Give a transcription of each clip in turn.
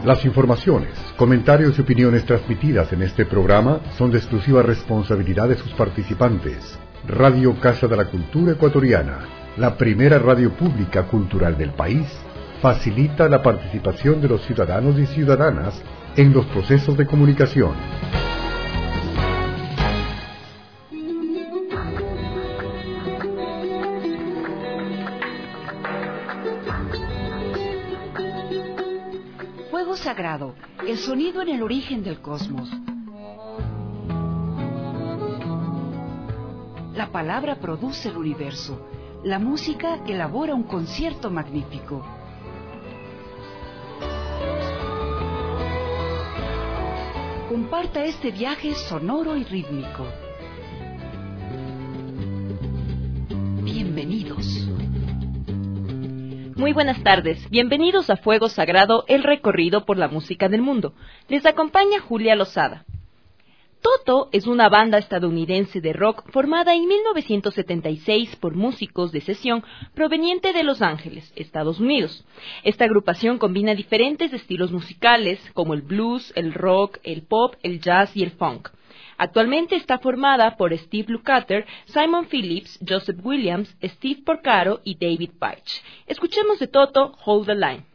Las informaciones, comentarios y opiniones transmitidas en este programa son de exclusiva responsabilidad de sus participantes. Radio Casa de la Cultura Ecuatoriana, la primera radio pública cultural del país, facilita la participación de los ciudadanos y ciudadanas en los procesos de comunicación. Fuego sagrado, el sonido en el origen del cosmos. La palabra produce el universo. La música elabora un concierto magnífico. Comparta este viaje sonoro y rítmico. Bienvenidos. Muy buenas tardes, bienvenidos a Fuego Sagrado, el recorrido por la música del mundo. Les acompaña Julia Lozada. Toto es una banda estadounidense de rock formada en 1976 por músicos de sesión proveniente de Los Ángeles, Estados Unidos. Esta agrupación combina diferentes estilos musicales como el blues, el rock, el pop, el jazz y el funk. Actualmente está formada por Steve Lukather, Simon Phillips, Joseph Williams, Steve Porcaro y David Paich. Escuchemos de Toto, Hold the Line.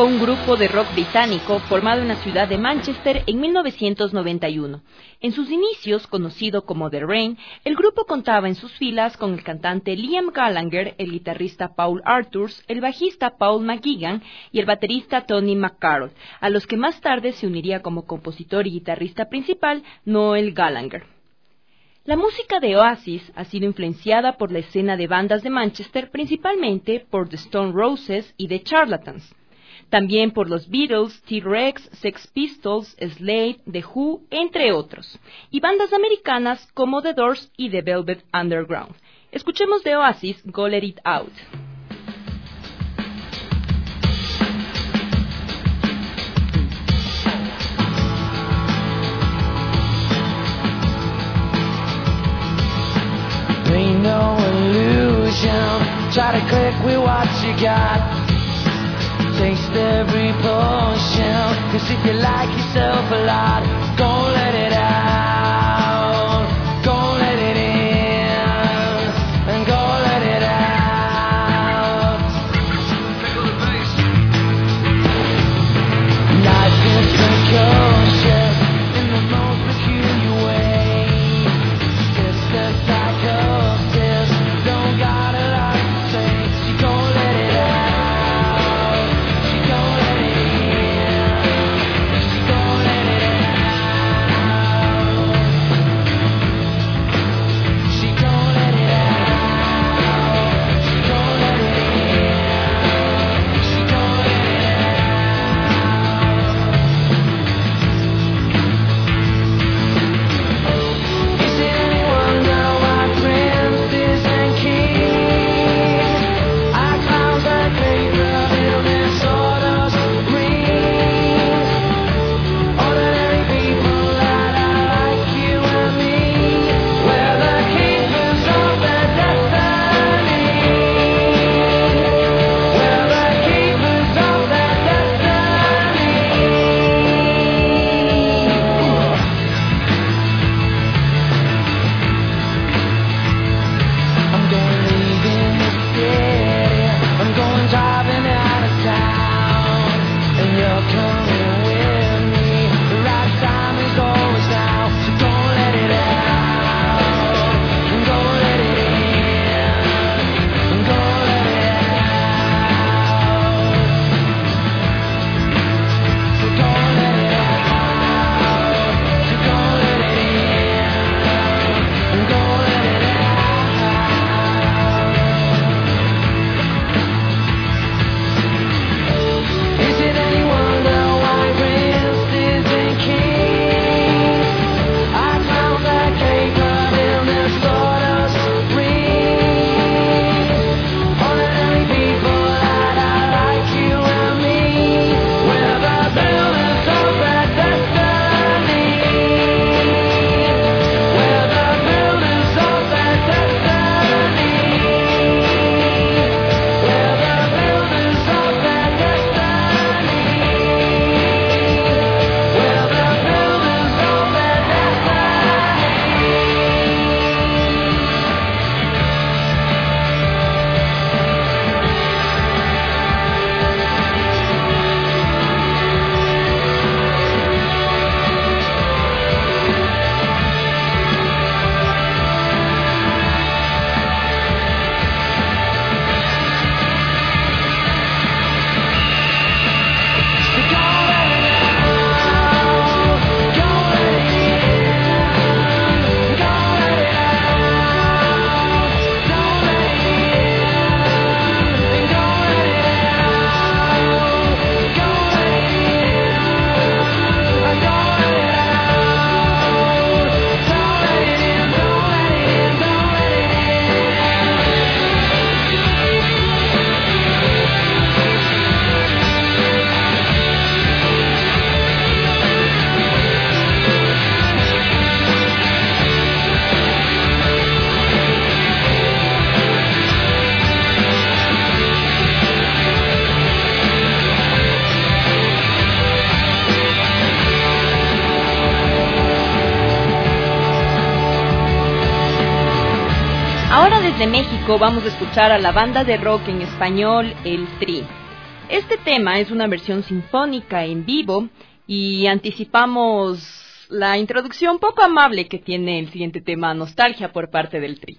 fue un grupo de rock británico formado en la ciudad de Manchester en 1991. En sus inicios, conocido como The Rain, el grupo contaba en sus filas con el cantante Liam Gallagher, el guitarrista Paul Arthurs, el bajista Paul McGuigan y el baterista Tony McCarroll, a los que más tarde se uniría como compositor y guitarrista principal Noel Gallagher. La música de Oasis ha sido influenciada por la escena de bandas de Manchester, principalmente por The Stone Roses y The Charlatans. También por los Beatles, T-Rex, Sex Pistols, Slade, The Who, entre otros. Y bandas americanas como The Doors y The Velvet Underground. Escuchemos de Oasis, Go Let It Out. Ain't no illusion. Try to click with what you got. Taste every potion. Cause if you like yourself a lot, go let it out. Go let it in. And go let it out. Pickle the bass. Life is precocious in the most peculiar way. It's the psychosis. Don't got a lot to say. She gon' let it out. She gon' let it in. She gon' let it out. She gon' let it out. She gon' let it in. She gon' let it out. Is it any wonder why princes and kings are clowns that paper illness sort of rings? Ordinary people that are like you and me, we're the keepers of their destiny. We're the keepers of their destiny. I'm going leaving the city. I'm going driving out of town, and you're coming with me. The right time is always now, so don't let it out. And go let it in. And go let it out. So don't let it out. So don't let it in. And go let it out. Is it any wonder why princes and kings are clowns that caper in their sort of rings? Ordinary people that are like you and me, we're the builders of their destiny. We're the builders of their destiny. We're the builders of their destiny. We're the builders of their Ahora desde México vamos a escuchar a la banda de rock en español, El Tri. Este tema es una versión sinfónica en vivo y anticipamos la introducción poco amable que tiene el siguiente tema, Nostalgia, por parte del Tri.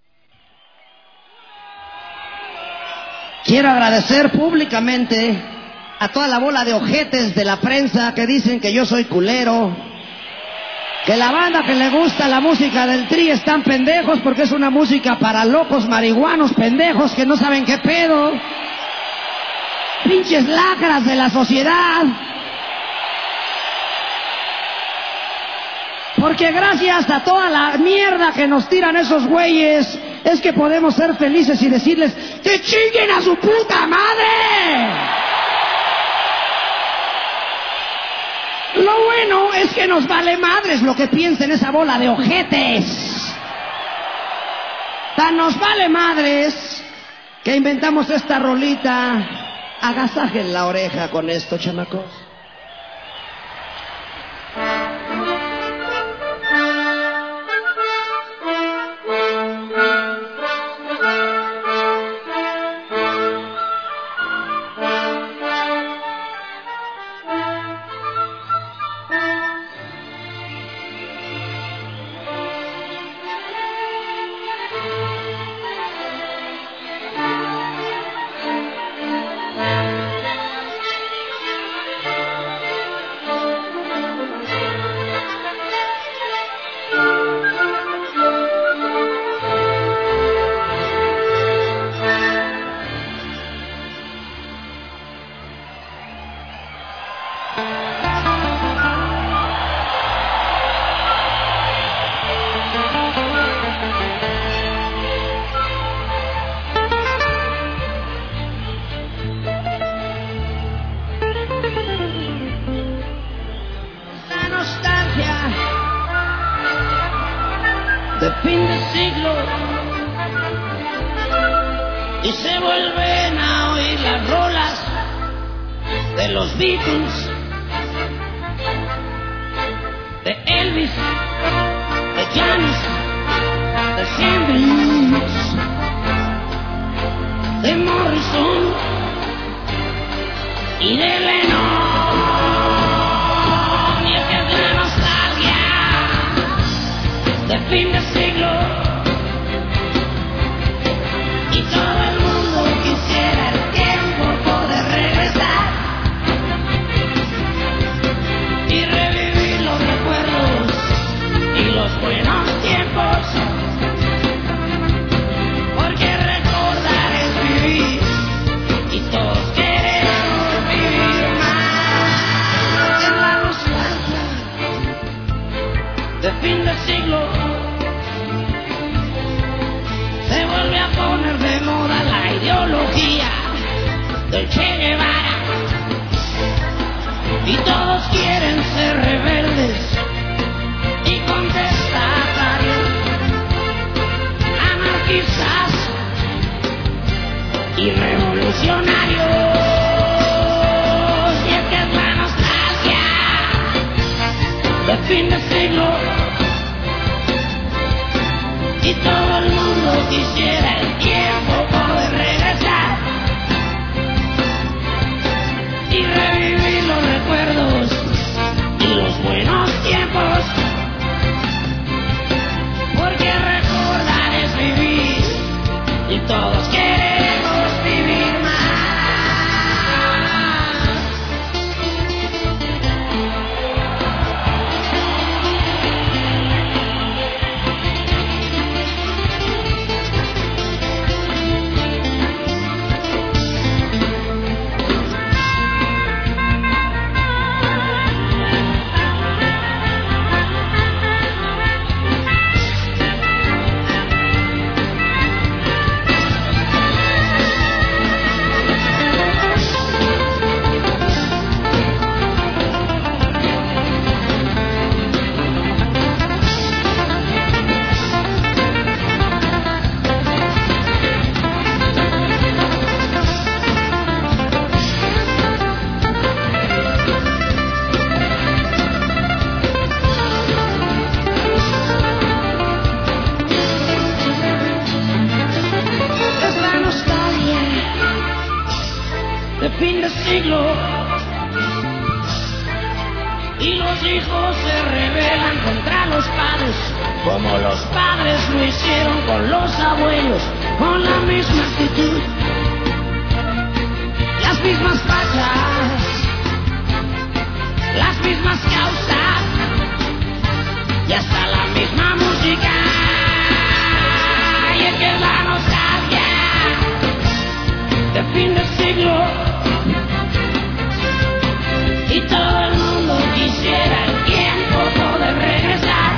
Quiero agradecer públicamente a toda la bola de ojetes de la prensa que dicen que yo soy culero, que la banda que le gusta la música del Tri están pendejos porque es una música para locos marihuanos pendejos que no saben qué pedo, pinches lacras de la sociedad. Porque gracias a toda la mierda que nos tiran esos güeyes, es que podemos ser felices y decirles ¡que chinguen a su puta madre! Lo bueno es que nos vale madres lo que piensen esa bola de ojetes. Tan nos vale madres que inventamos esta rolita. Agasajen la oreja con esto, chamacos. De fin de siglo y se vuelven a oír las rolas de los Beatles, de Elvis, de Janis, de Hendrix, de Morrison y de Lennon. Y es que es la nostalgia de fin de siglo y todo el mundo quisiera el tiempo poder regresar y revivir los recuerdos y los buenos tiempos, porque recordar es vivir y todos queremos vivir más. En la nostalgia de fin de siglo se vuelve a poner de moda la ideología del Che Guevara y todos quieren ser rebeldes y contestatarios, anarquistas y revolucionarios. Y es que es la nostalgia de fin de siglo y todo el mundo quisiera el tiempo poder regresar y revivir los recuerdos y los buenos tiempos, porque recordar es vivir y todos queremos vivir más. fin de siglo. Y los hijos se rebelan contra los padres, como los padres lo hicieron con los abuelos, con la misma actitud, las mismas fachas, las mismas causas y hasta la misma música. Y es que es la nostalgia de fin de siglo y todo el mundo quisiera el tiempo poder regresar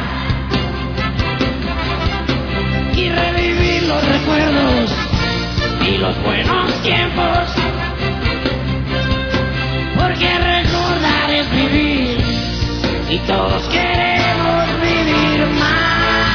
y revivir los recuerdos y los buenos tiempos, porque recordar es vivir y todos queremos vivir más.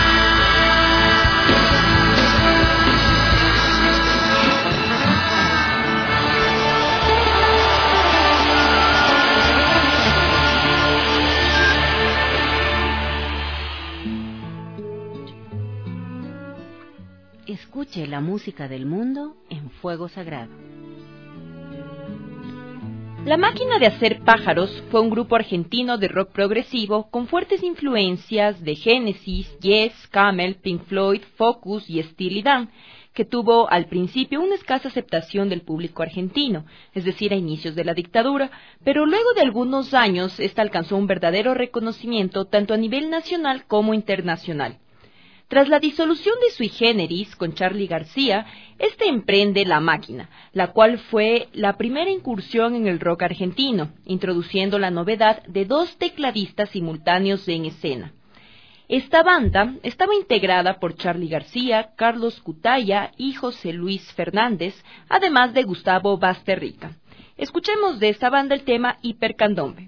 Escuche la música del mundo en Fuego Sagrado. La Máquina de Hacer Pájaros fue un grupo argentino de rock progresivo con fuertes influencias de Genesis, Yes, Camel, Pink Floyd, Focus y Steely Dan, que tuvo al principio una escasa aceptación del público argentino, es decir, a inicios de la dictadura, pero luego de algunos años esta alcanzó un verdadero reconocimiento tanto a nivel nacional como internacional. Tras la disolución de Sui Generis con Charly García, emprende La Máquina, la cual fue la primera incursión en el rock argentino, introduciendo la novedad de 2 tecladistas simultáneos en escena. Esta banda estaba integrada por Charly García, Carlos Cutaya y José Luis Fernández, además de Gustavo Basterrica. Escuchemos de esta banda el tema Hipercandombe.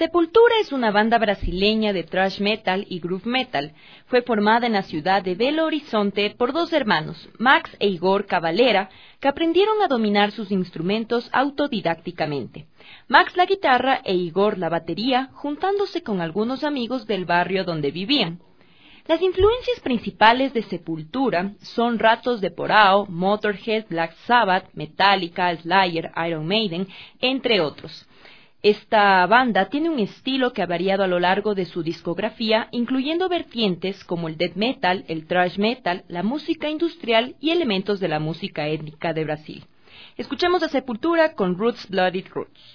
Sepultura es una banda brasileña de thrash metal y groove metal. Fue formada en la ciudad de Belo Horizonte por dos hermanos, Max e Igor Cavalera, que aprendieron a dominar sus instrumentos autodidácticamente. Max la guitarra e Igor la batería, juntándose con algunos amigos del barrio donde vivían. Las influencias principales de Sepultura son Ratos de Porão, Motorhead, Black Sabbath, Metallica, Slayer, Iron Maiden, entre otros. Esta banda tiene un estilo que ha variado a lo largo de su discografía, incluyendo vertientes como el death metal, el thrash metal, la música industrial y elementos de la música étnica de Brasil. Escuchemos a Sepultura con Roots Bloody Roots.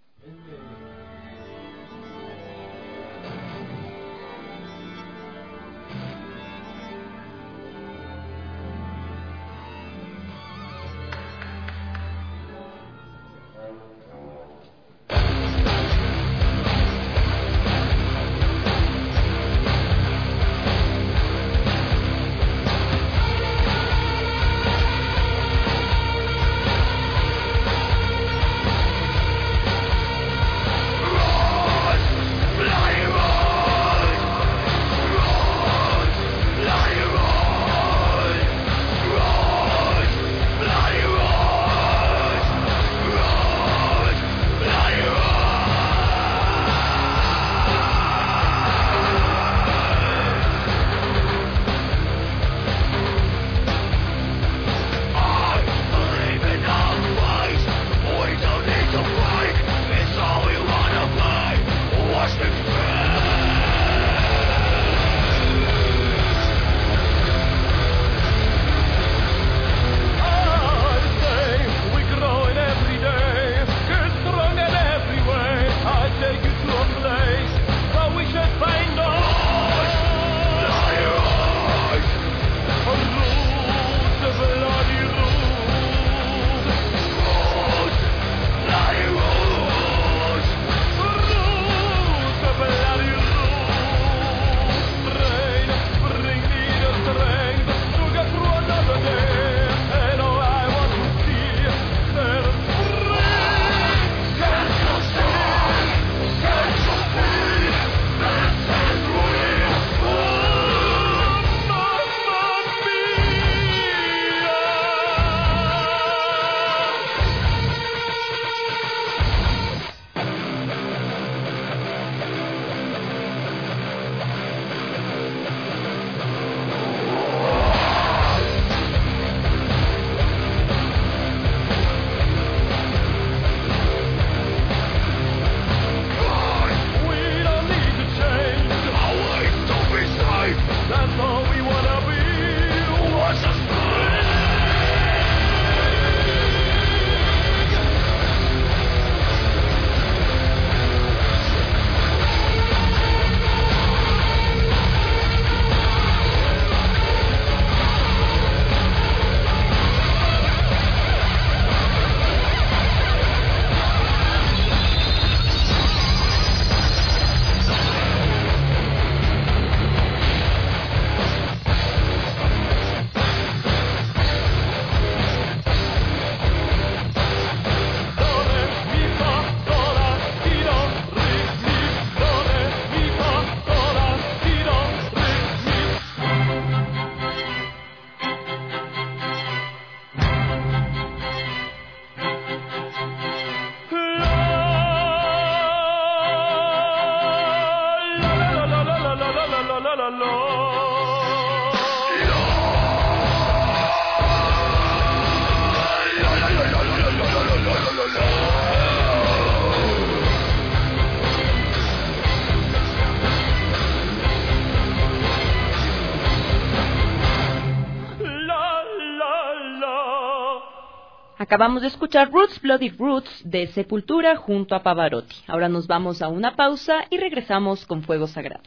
Acabamos de escuchar Roots Bloody Roots de Sepultura junto a Pavarotti. Ahora nos vamos a una pausa y regresamos con Fuego Sagrado.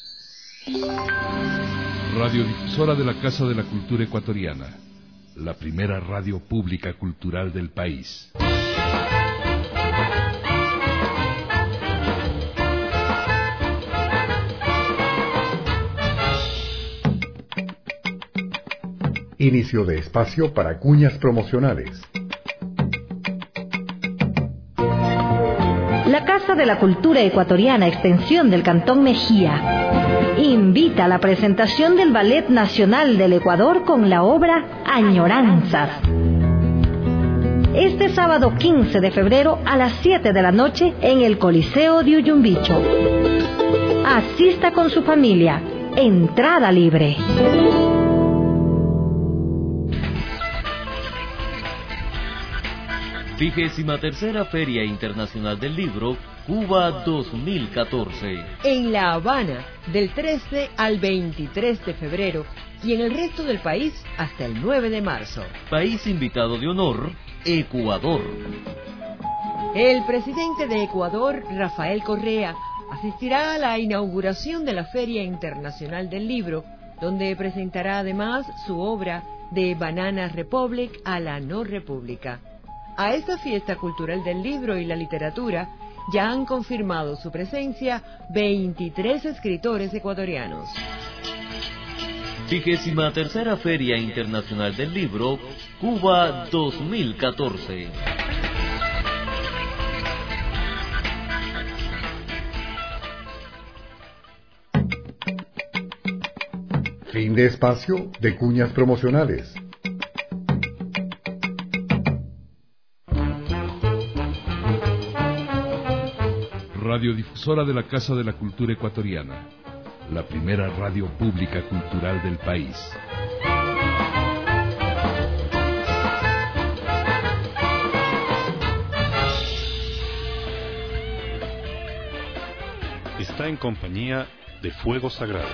Radiodifusora de la Casa de la Cultura Ecuatoriana, la primera radio pública cultural del país. Inicio de espacio para cuñas promocionales. La Casa de la Cultura Ecuatoriana, extensión del Cantón Mejía, invita a la presentación del Ballet Nacional del Ecuador con la obra Añoranzas. Este sábado 15 de febrero a las 7 de la noche en el Coliseo de Uyumbicho. Asista con su familia. Entrada libre. Vigésima tercera Internacional del Libro, Cuba 2014. En La Habana, del 13 al 23 de febrero y en el resto del país hasta el 9 de marzo. País invitado de honor, Ecuador. El presidente de Ecuador, Rafael Correa, asistirá a la inauguración de la Feria Internacional del Libro, donde presentará además su obra De Banana Republic a la No República. A esta fiesta cultural del libro y la literatura ya han confirmado su presencia 23 escritores ecuatorianos. Vigésima tercera Feria Internacional del Libro, Cuba 2014. Fin de espacio de cuñas promocionales. Radiodifusora de la Casa de la Cultura Ecuatoriana, la primera radio pública cultural del país. Está en compañía de Fuego Sagrado.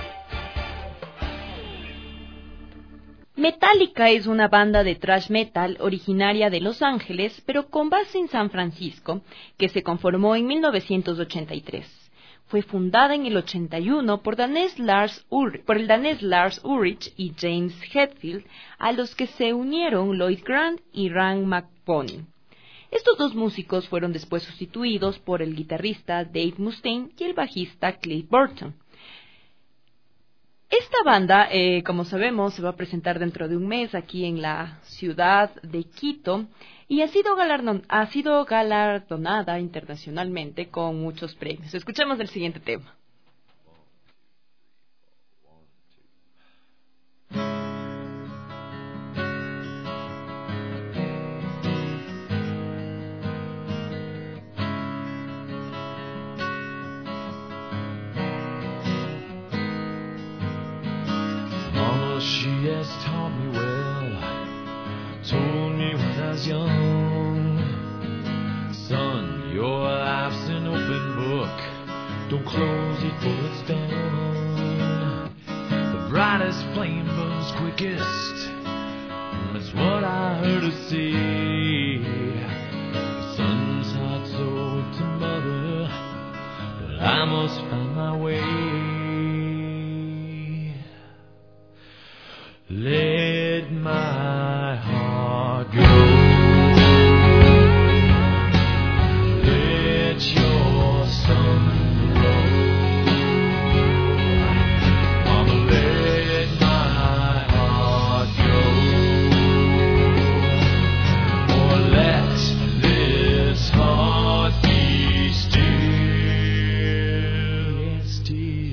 Metallica es una banda de thrash metal originaria de Los Ángeles, pero con base en San Francisco, que se conformó en 1983. Fue fundada en el 81 por el danés Lars Ulrich y James Hetfield, a los que se unieron Lloyd Grant y Rand McPony. Estos dos músicos fueron después sustituidos por el guitarrista Dave Mustaine y el bajista Cliff Burton. Esta banda, como sabemos, se va a presentar dentro de un mes aquí en la ciudad de Quito y ha sido galardonada internacionalmente con muchos premios. Escuchemos el siguiente tema. She has taught me well, told me when I was young, son, your life's an open book, don't close it till it's done. The brightest flame burns quickest, that's what I heard her say. The son's heart sold to mother, but I must find my way. Let my heart go. Let your sun glow. Mama, let my heart go. Or let this heart be still. Yes, still.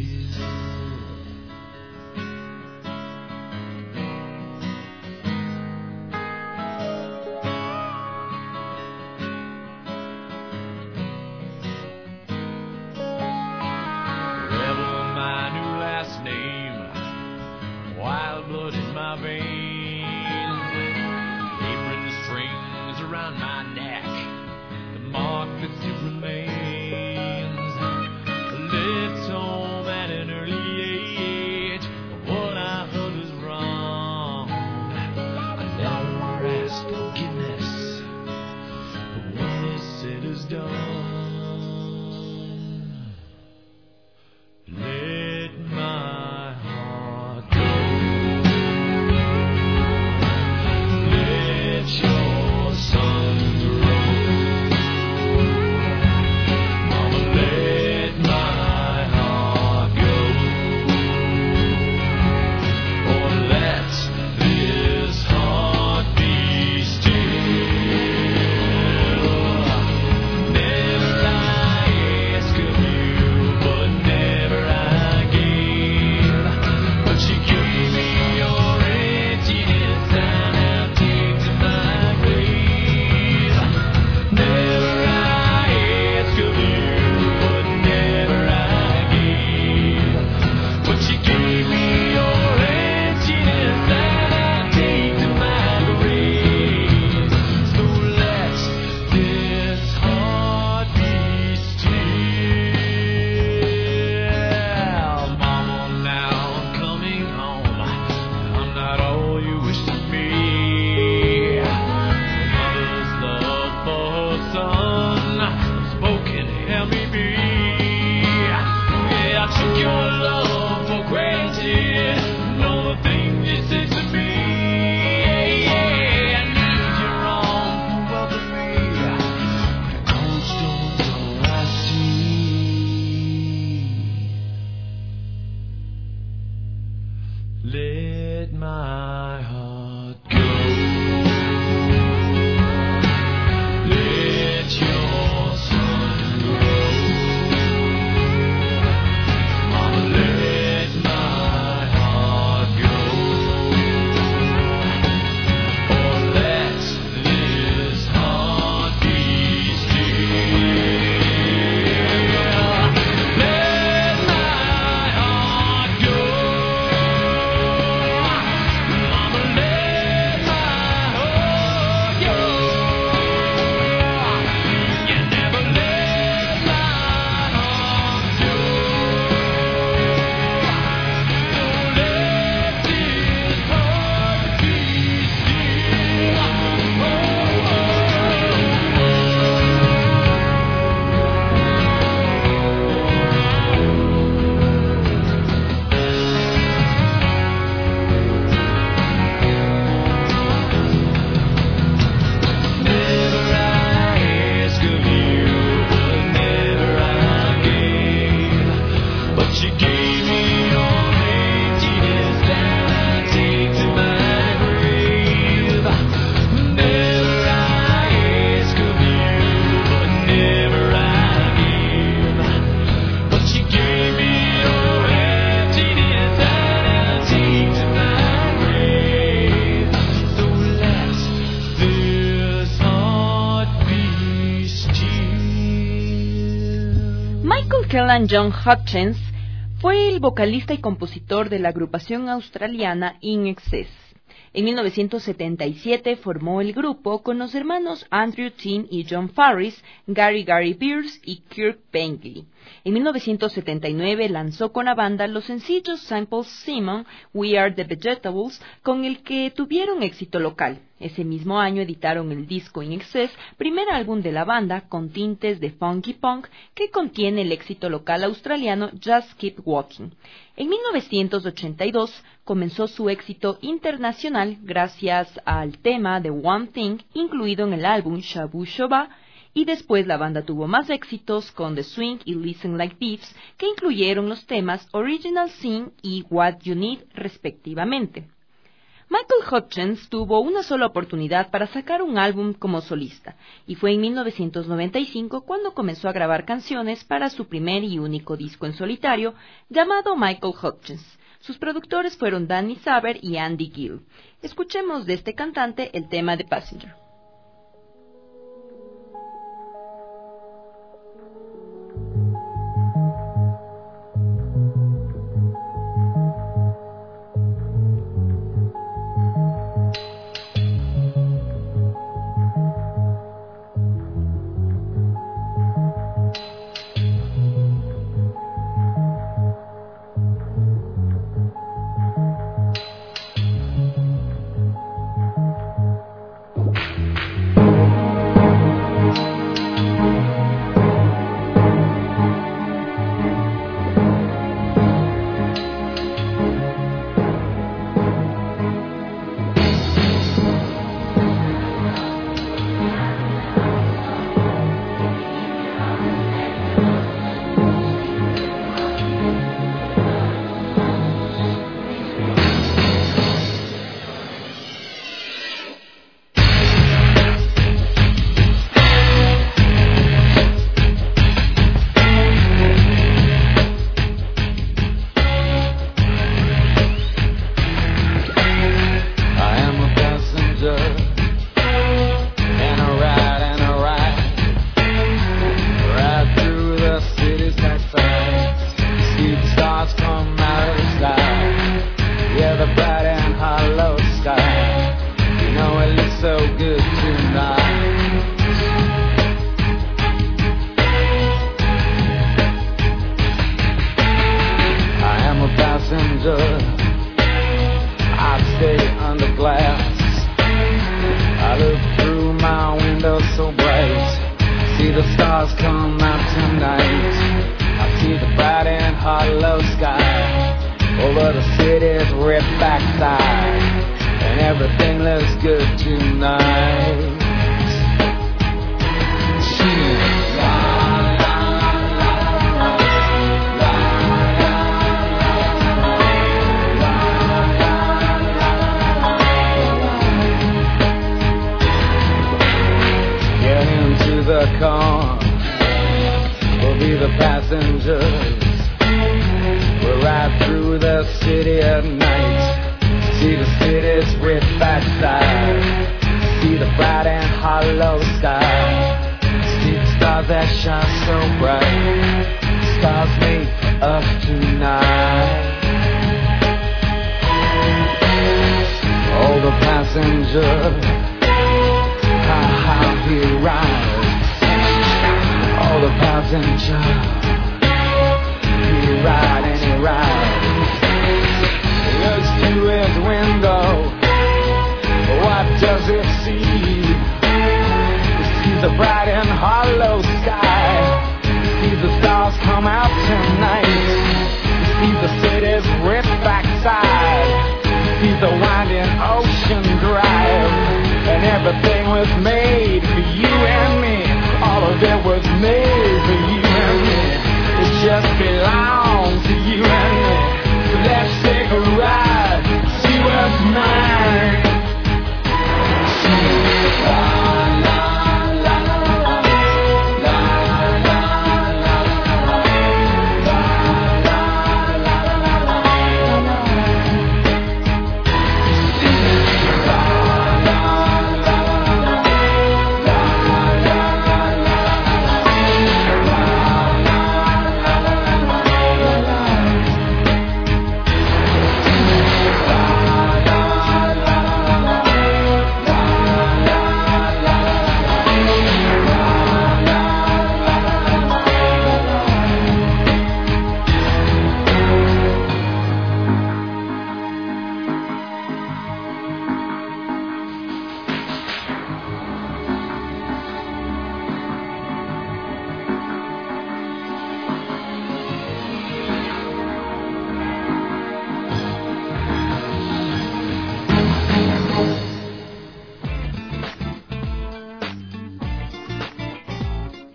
Michael John Hutchence fue el vocalista y compositor de la agrupación australiana In Excess. En 1977 formó el grupo con los hermanos Andrew Tim y John Farris, Gary Pearce y Kirk Bentley. En 1979 lanzó con la banda los sencillos Sample Simon, We Are the Vegetables, con el que tuvieron éxito local. Ese mismo año editaron el disco In Excess, primer álbum de la banda con tintes de funky punk que contiene el éxito local australiano Just Keep Walking. En 1982 comenzó su éxito internacional gracias al tema The One Thing incluido en el álbum Shabu Shoba, y después la banda tuvo más éxitos con The Swing y Listen Like Thieves, que incluyeron los temas Original Sin y What You Need respectivamente. Michael Hutchence tuvo una sola oportunidad para sacar un álbum como solista, y fue en 1995 cuando comenzó a grabar canciones para su primer y único disco en solitario, llamado Michael Hutchence. Sus productores fueron Danny Saber y Andy Gill. Escuchemos de este cantante el tema de Passenger.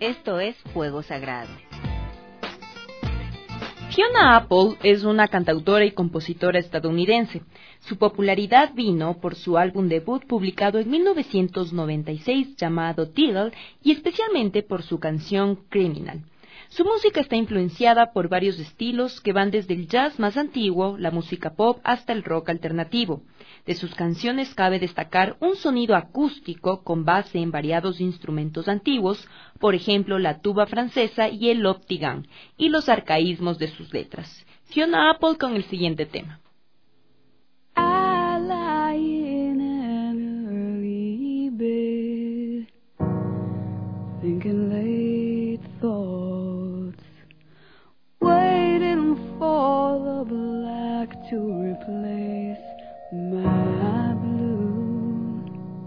Esto es Fuego Sagrado. Fiona Apple es una cantautora y compositora estadounidense. Su popularidad vino por su álbum debut publicado en 1996 llamado Diddle y especialmente por su canción Criminal. Su música está influenciada por varios estilos que van desde el jazz más antiguo, la música pop, hasta el rock alternativo. De sus canciones cabe destacar un sonido acústico con base en variados instrumentos antiguos, por ejemplo la tuba francesa y el optigan, y los arcaísmos de sus letras. Fiona Apple con el siguiente tema. I lie in an early bed, thinking late thoughts, waiting for the black to replace my blue.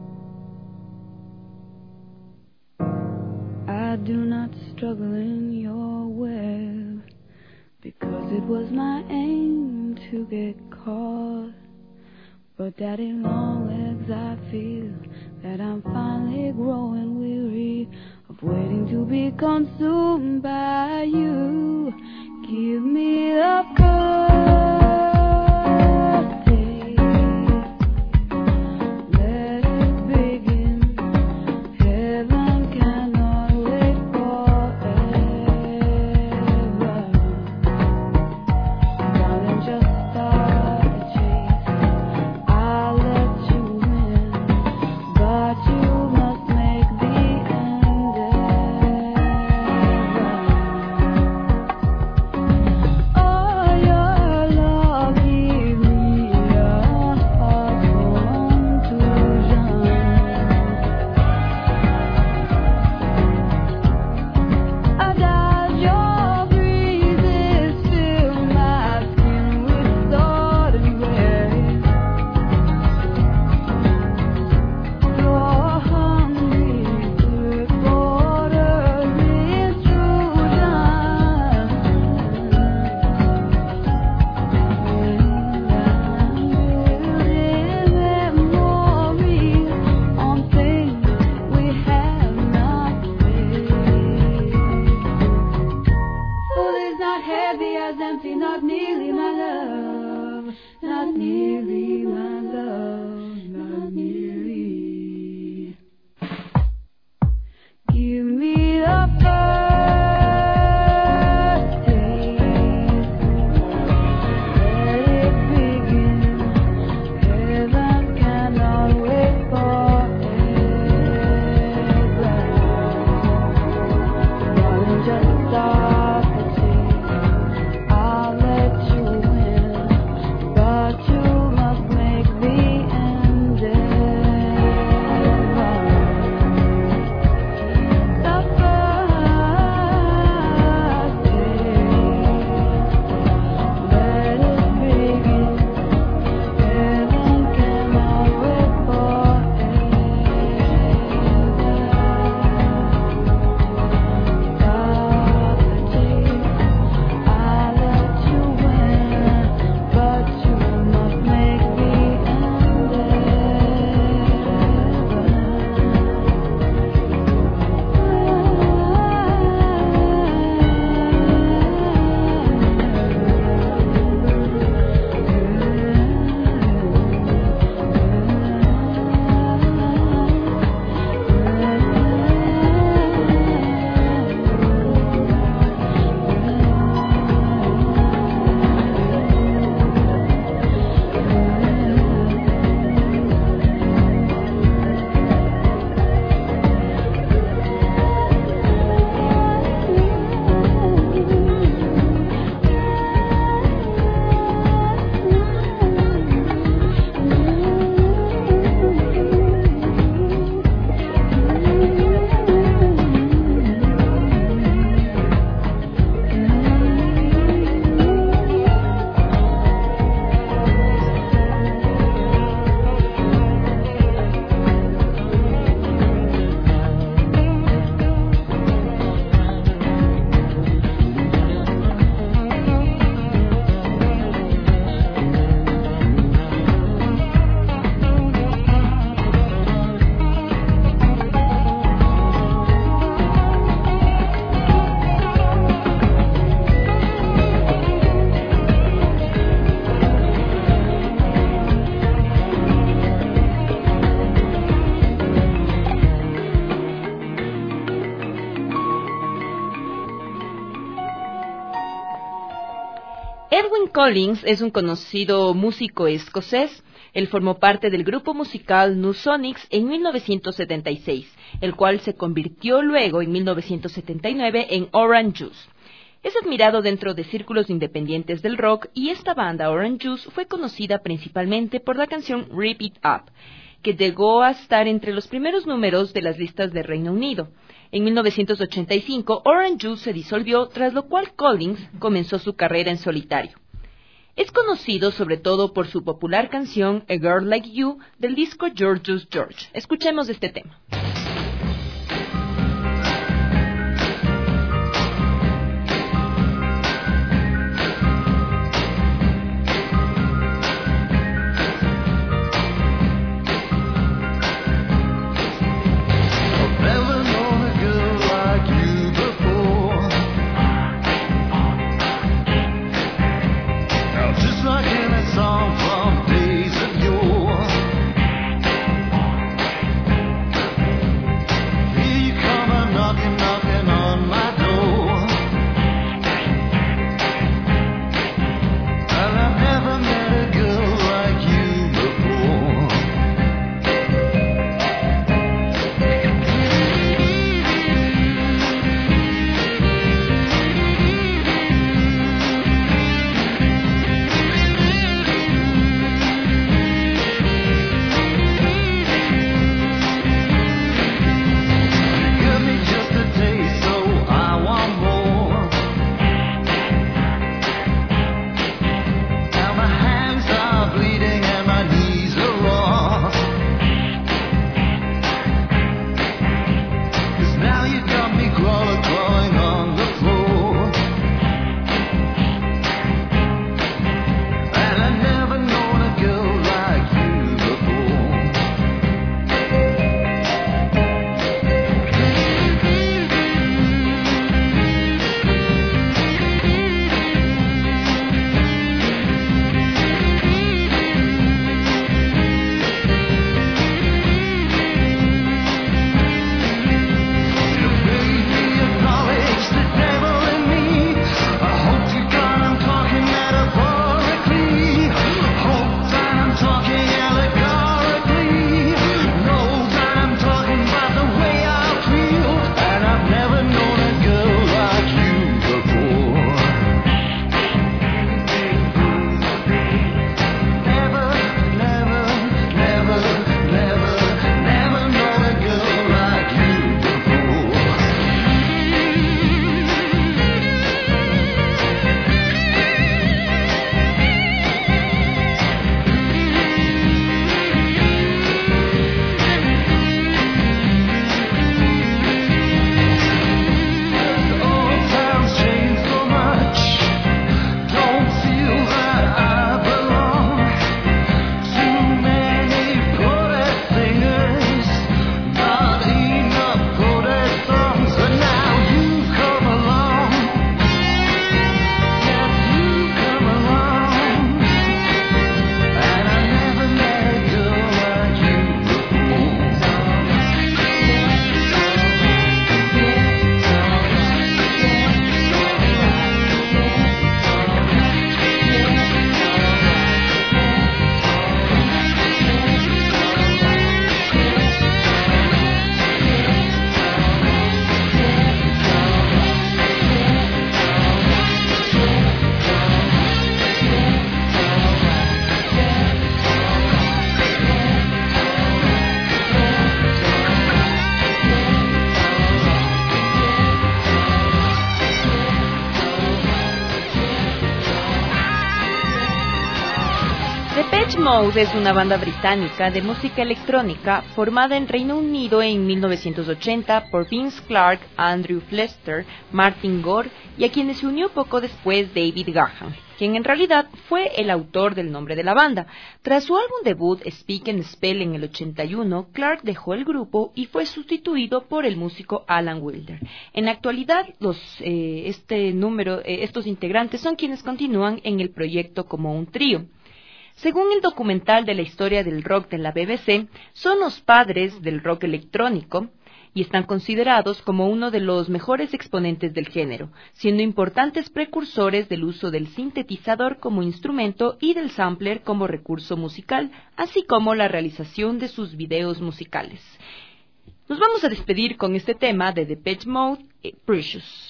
I do not struggle in your web, because it was my aim to get caught. But daddy long legs, I feel that I'm finally growing weary of waiting to be consumed by you. Give me the first taste, let it begin. Heaven cannot wait forever. Darling, just start the chase. I'll let you win, but you must make the endeavor. Oh, you're Edwyn Collins es un conocido músico escocés. Él formó parte del grupo musical New Sonics en 1976, el cual se convirtió luego en 1979 en Orange Juice. Es admirado dentro de círculos independientes del rock y esta banda Orange Juice fue conocida principalmente por la canción Rip It Up, que llegó a estar entre los primeros números de las listas de Reino Unido. En 1985, Orange Juice se disolvió, tras lo cual Collins comenzó su carrera en solitario. Es conocido sobre todo por su popular canción A Girl Like You del disco George's George. Escuchemos este tema. Depeche Mode es una banda británica de música electrónica formada en Reino Unido en 1980 por Vince Clarke, Andrew Fletcher, Martin Gore y a quienes se unió poco después David Gahan, quien en realidad fue el autor del nombre de la banda. Tras su álbum debut Speak and Spell en el 81, Clarke dejó el grupo y fue sustituido por el músico Alan Wilder. En la actualidad, estos integrantes son quienes continúan en el proyecto como un trío. Según el documental de la historia del rock de la BBC, son los padres del rock electrónico y están considerados como uno de los mejores exponentes del género, siendo importantes precursores del uso del sintetizador como instrumento y del sampler como recurso musical, así como la realización de sus videos musicales. Nos vamos a despedir con este tema de Depeche Mode, Precious.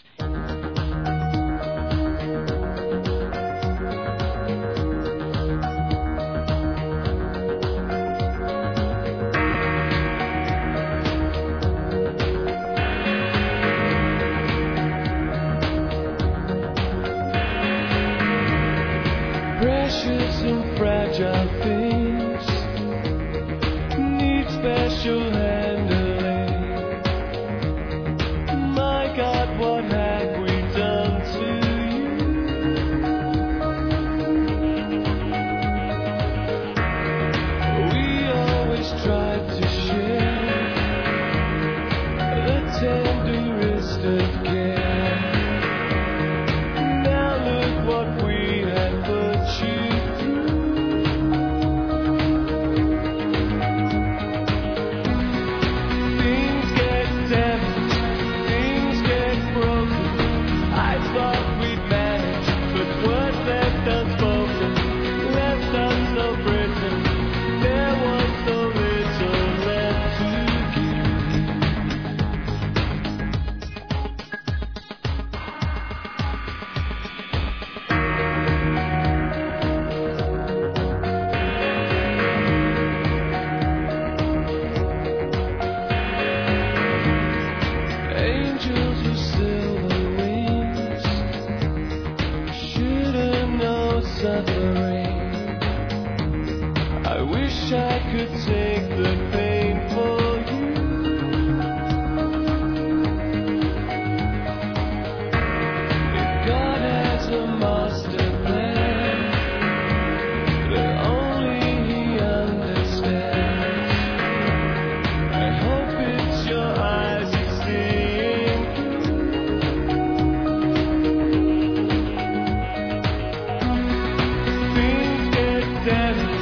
Precious and fragile things need special handling. My God, what have we done to you? We always tried to share the tenderest of care. Now look what we have put you. I wish I could take the pain for you. If God has a master plan that only He understands, I hope it's your eyes He's seeing through. Things get damaged.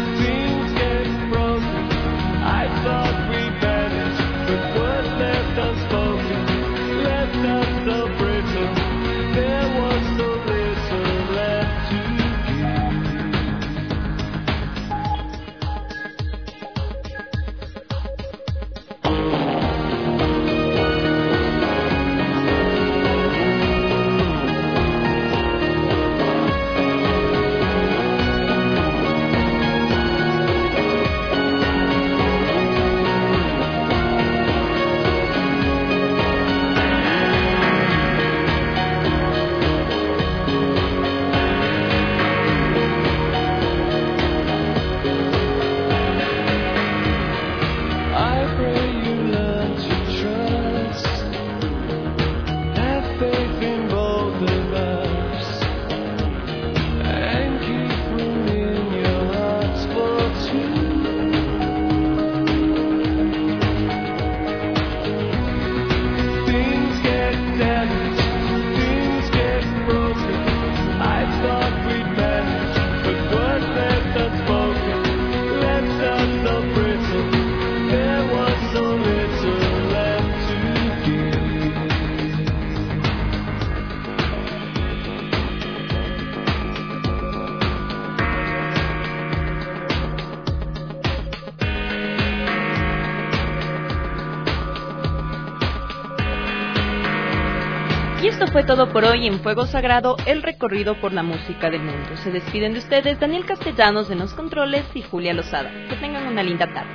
Y esto fue todo por hoy en Fuego Sagrado, el recorrido por la música del mundo. Se despiden de ustedes Daniel Castellanos en los controles y Julia Lozada. Que tengan una linda tarde.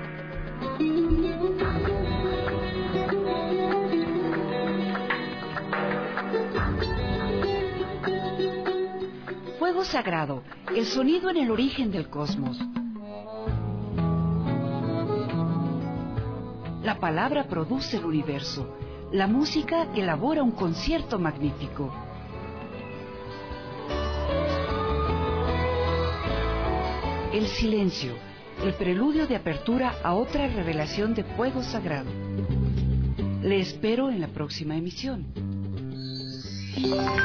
Fuego Sagrado, el sonido en el origen del cosmos. La palabra produce el universo. La música elabora un concierto magnífico. El silencio, el preludio de apertura a otra revelación de Fuego Sagrado. Le espero en la próxima emisión.